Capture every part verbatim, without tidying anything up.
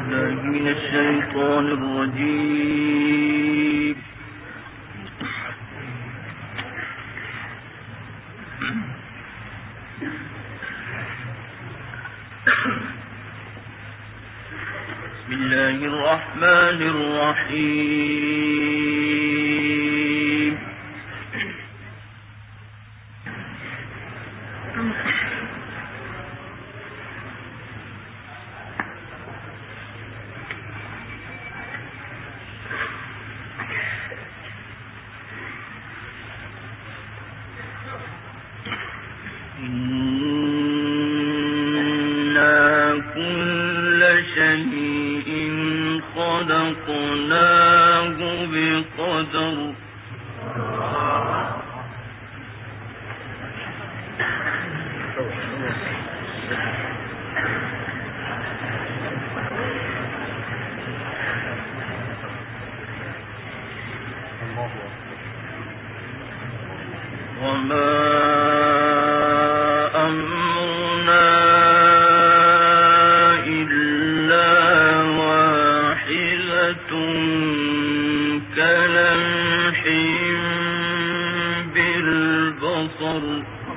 من الشيطان الرجيم. بسم الله الرحمن الرحيم. إنا كل شيء خلقناه بقدر. وما أمرنا إلا واحدة كلمح بالبصر.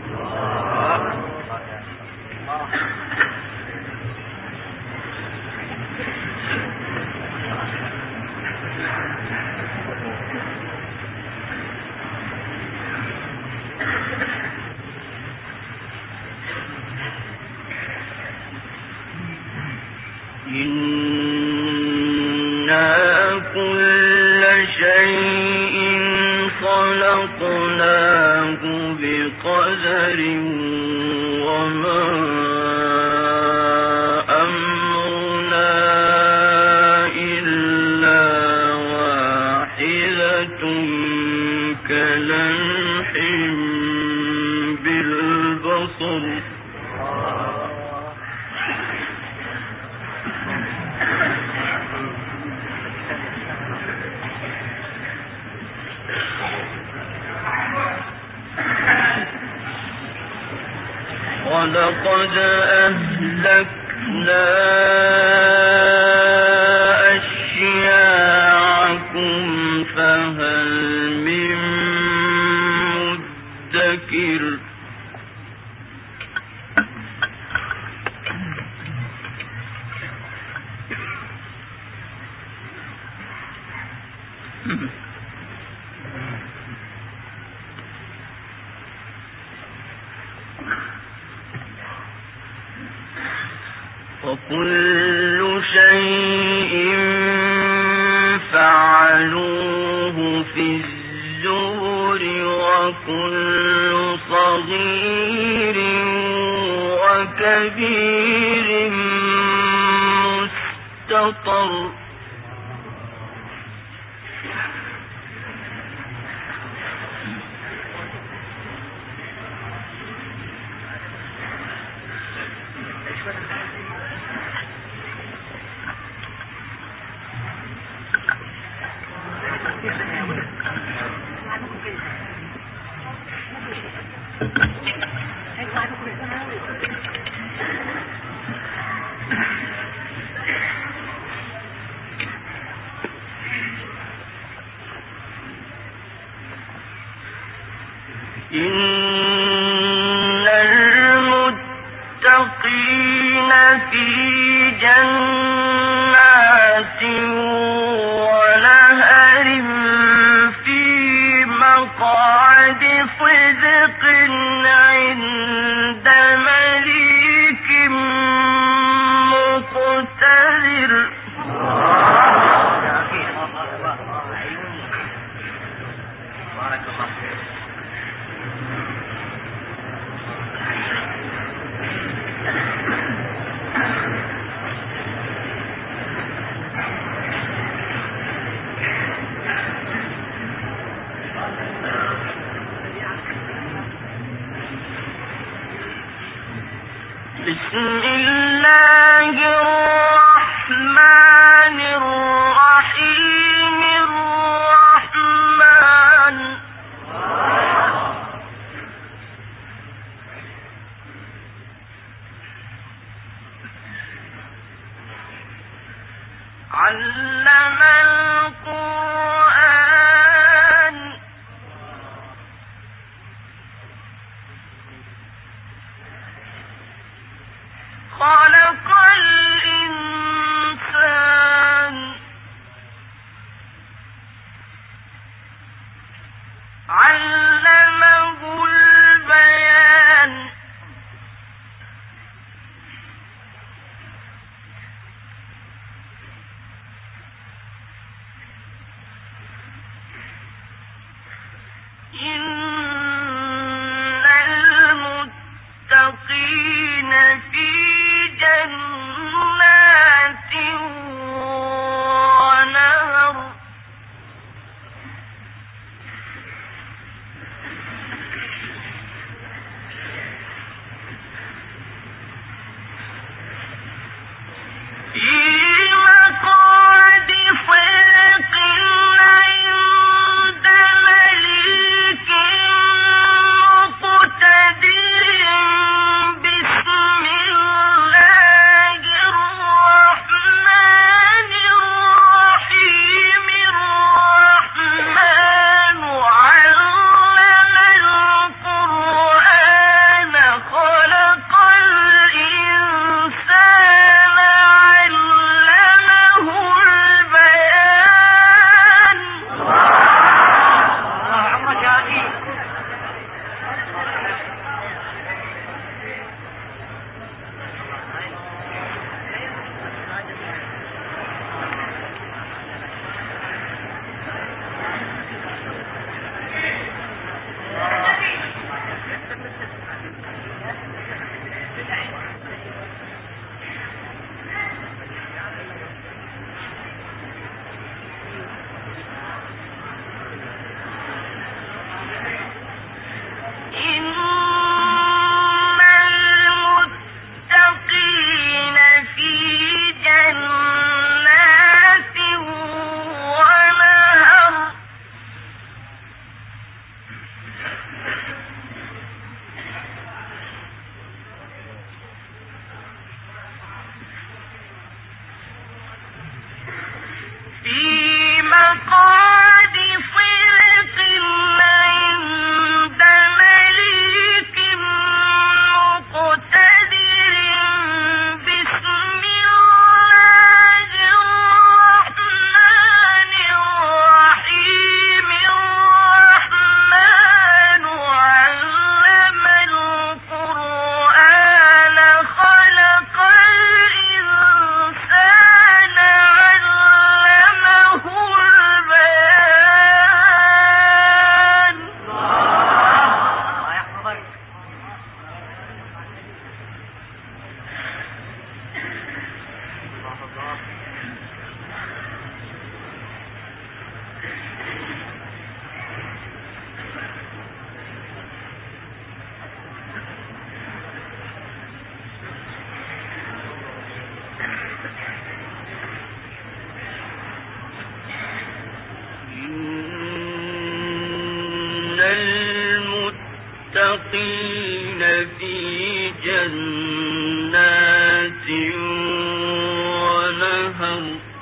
إنا كل شيء خلقناه بقدر وما أمرنا إلا واحدة كلمح بالبصر. ولقد أهلكنا أشياعكم فهل من مدكر. وكل شيء فعلوه في الزبر وكل صغير وكبير مستطر. إن المتقين في جنات ونهر في مقعد صدق عند مليك مقتدر. بارك الله فيك. علم القرآن خلق الإنسان علمه البيان إن المتقين في جنات ونهر في مقعد صدق عند مليك مقتدر بسم الله الرحمن الرحيم الرحمن علم القرآن خلق الإنسان علمه البيان إن المتقين في جنات ونهر في مقعد صدق عند مليك مقتدر بسم الله الرحمن الرحيم الرحمن علم القرآن خلق الإنسان علمه البيان إن المتقين في جنات ونهر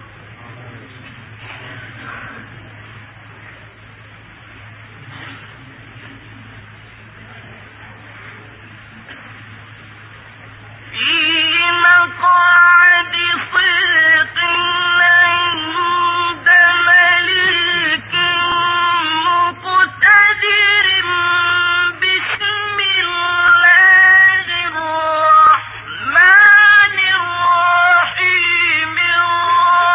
في مقعد صدق عند مليك مقتدر بسم الله الرحمن الرحيم الرحمن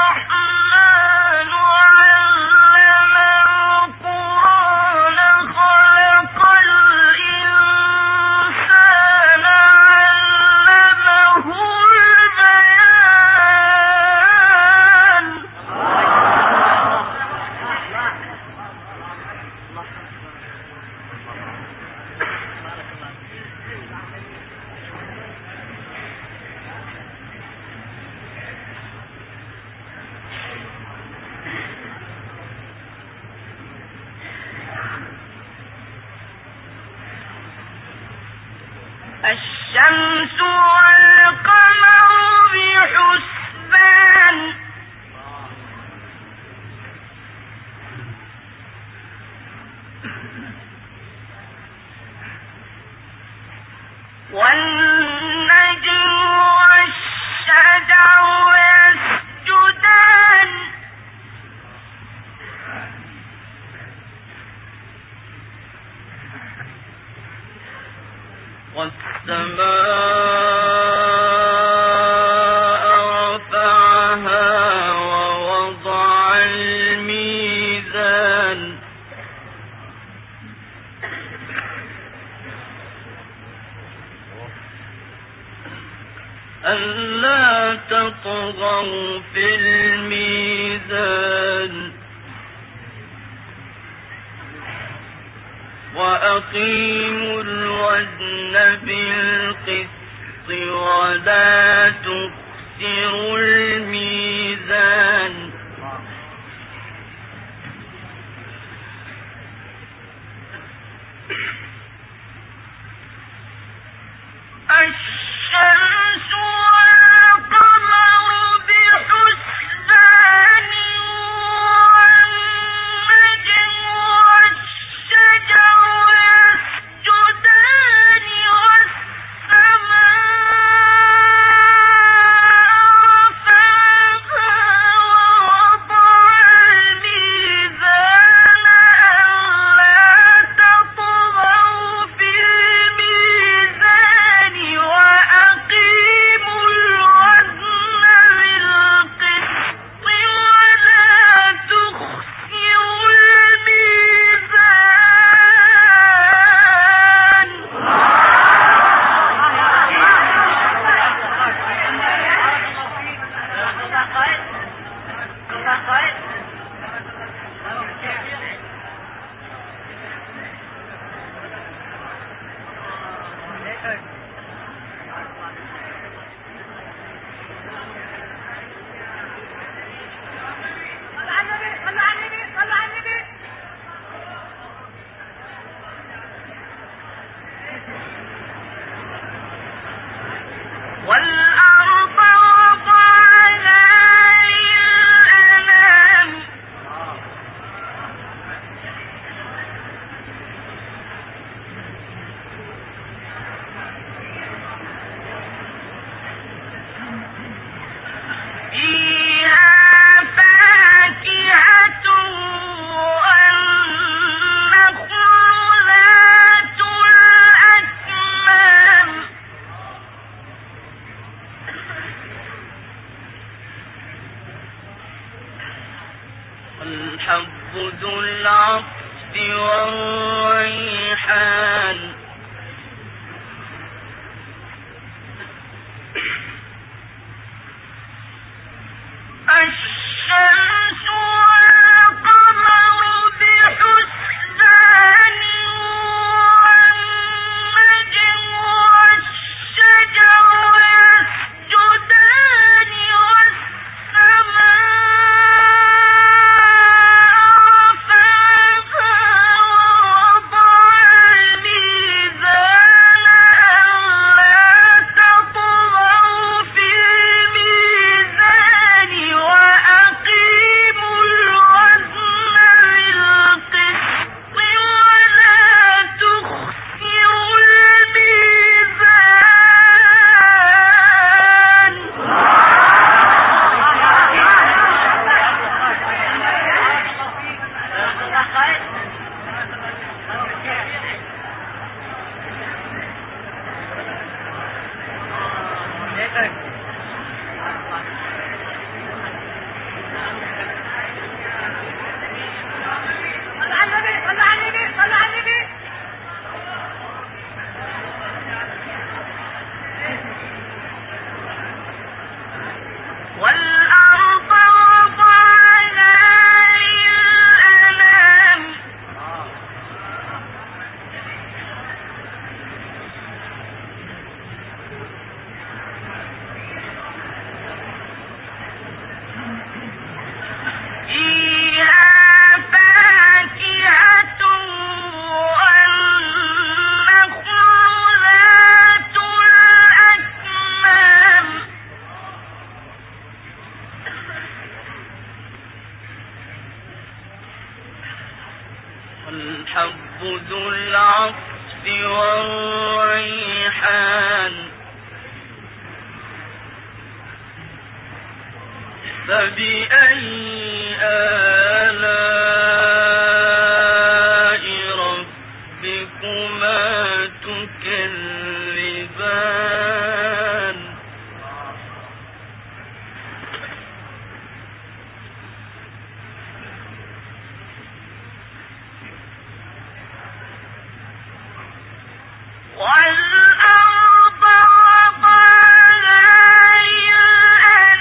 تطغوا في الميزان وأقيموا الوزن بالقسط ولا تخسروا الميزان الشمس والقمر بحسبان والنجم والشجر يسجدان والسماء رفعها ووضع الميزان ألا تطغوا في الميزان وأقيموا الوزن بالقسط ولا تخسروا والأرض وضعها للأنام فيها فاكهة والنخل ذات الأكمام والحب ذو العصف والريحان الشمس والقمر بحسبان والنجم والشجر يسجدان والسماء رفعها ووضع الميزان ألا تطغوا في الميزان وأقيموا الوزن بالقسط ولا تخسروا الميزان والأرض وضعها للأنام فيها فاكهة والنخل ذات الأكمام والحب ذو العصف والريحان فبأي آلاء ربكما تكذبان والأرض وضعها للأنام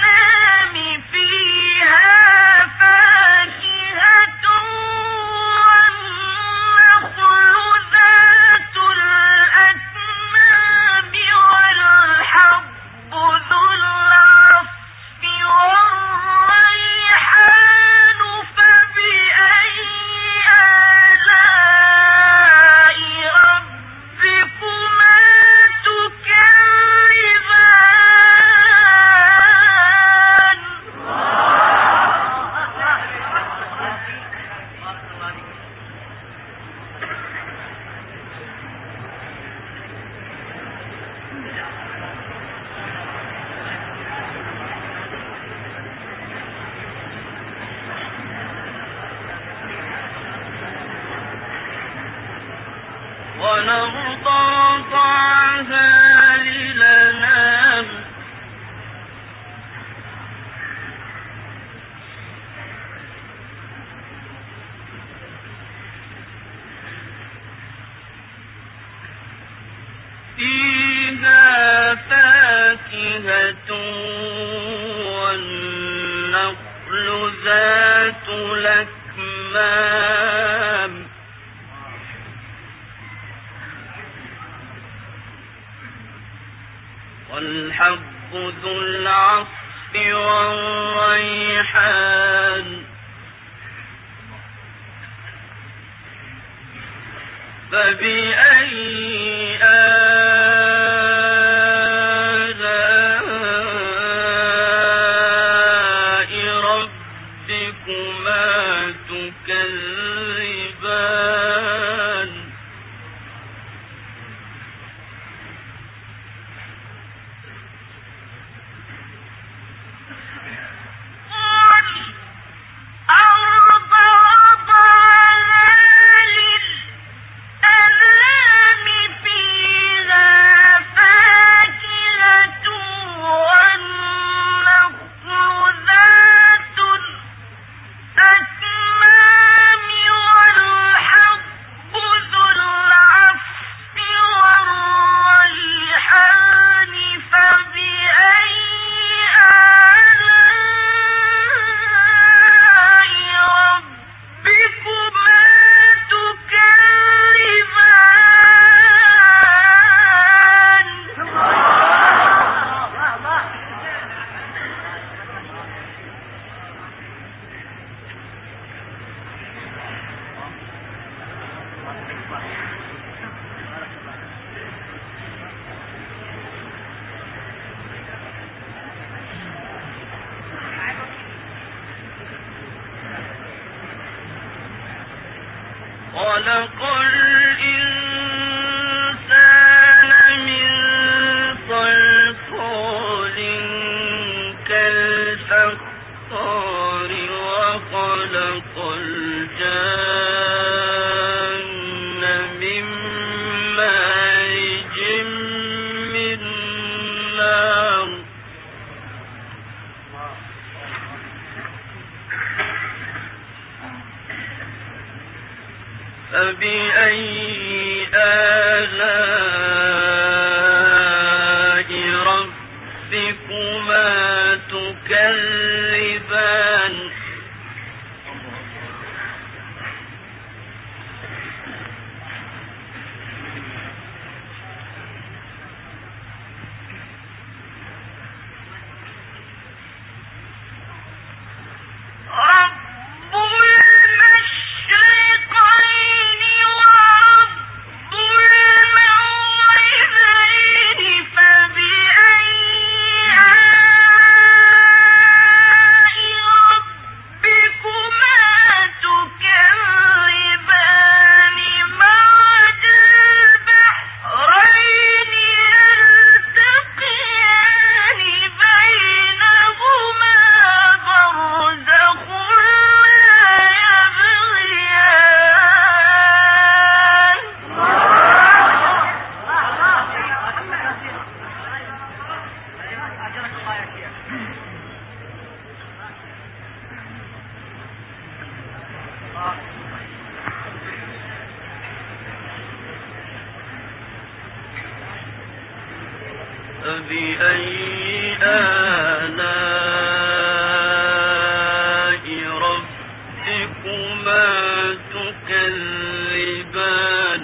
والحب ذو العصف والريحان فبأي آلاء ربكما تكذبان خلق الإنسان من صلصال كالفخار وخلق الجان من مارج من نار فبأي آلاء ربكما تكذبان فبأي آلاء ربكما تكذبان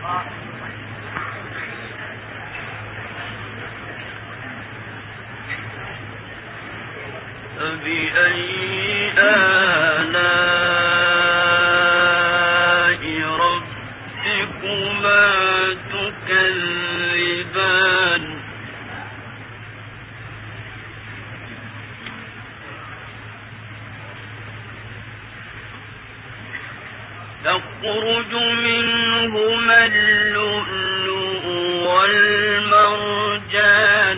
فبأي آلاء ربكما تكذبان يخرج منهما اللؤلؤ والمرجان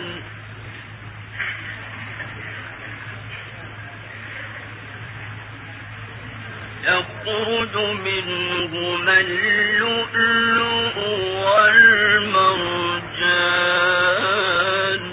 يخرج منهما اللؤلؤ والمرجان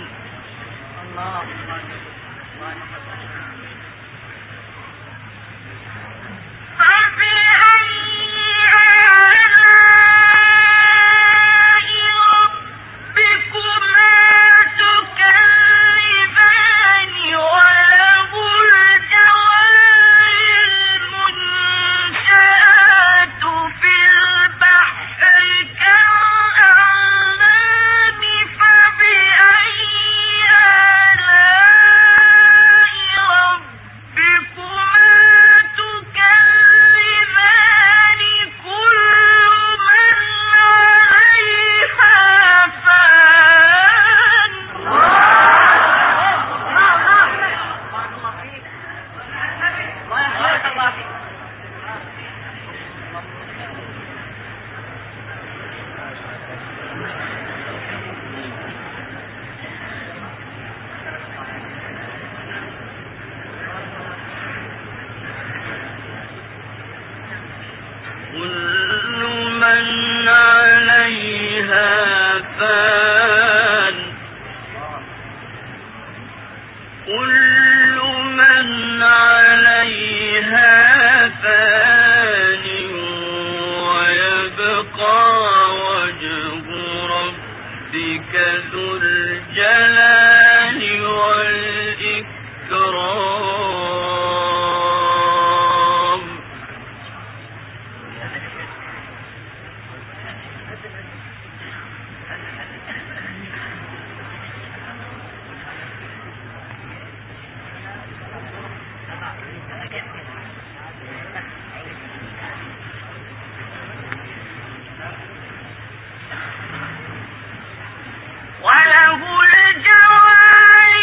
ذو الجلال والإكرام وله الجوار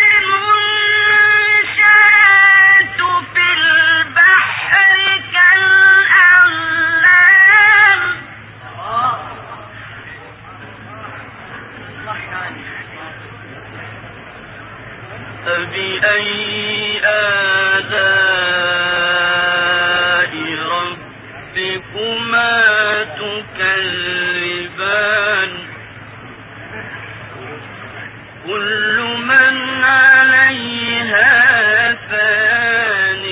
المنشآت في البحر كالأعلام فبأي آلاء ربكما تكذبان كل من عليها فان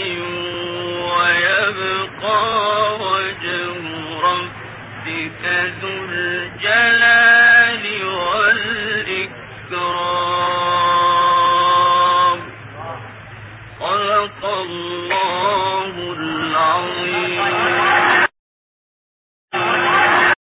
ويبقى وجه ربك ذو الجلال والإكرام صدق الله العظيم.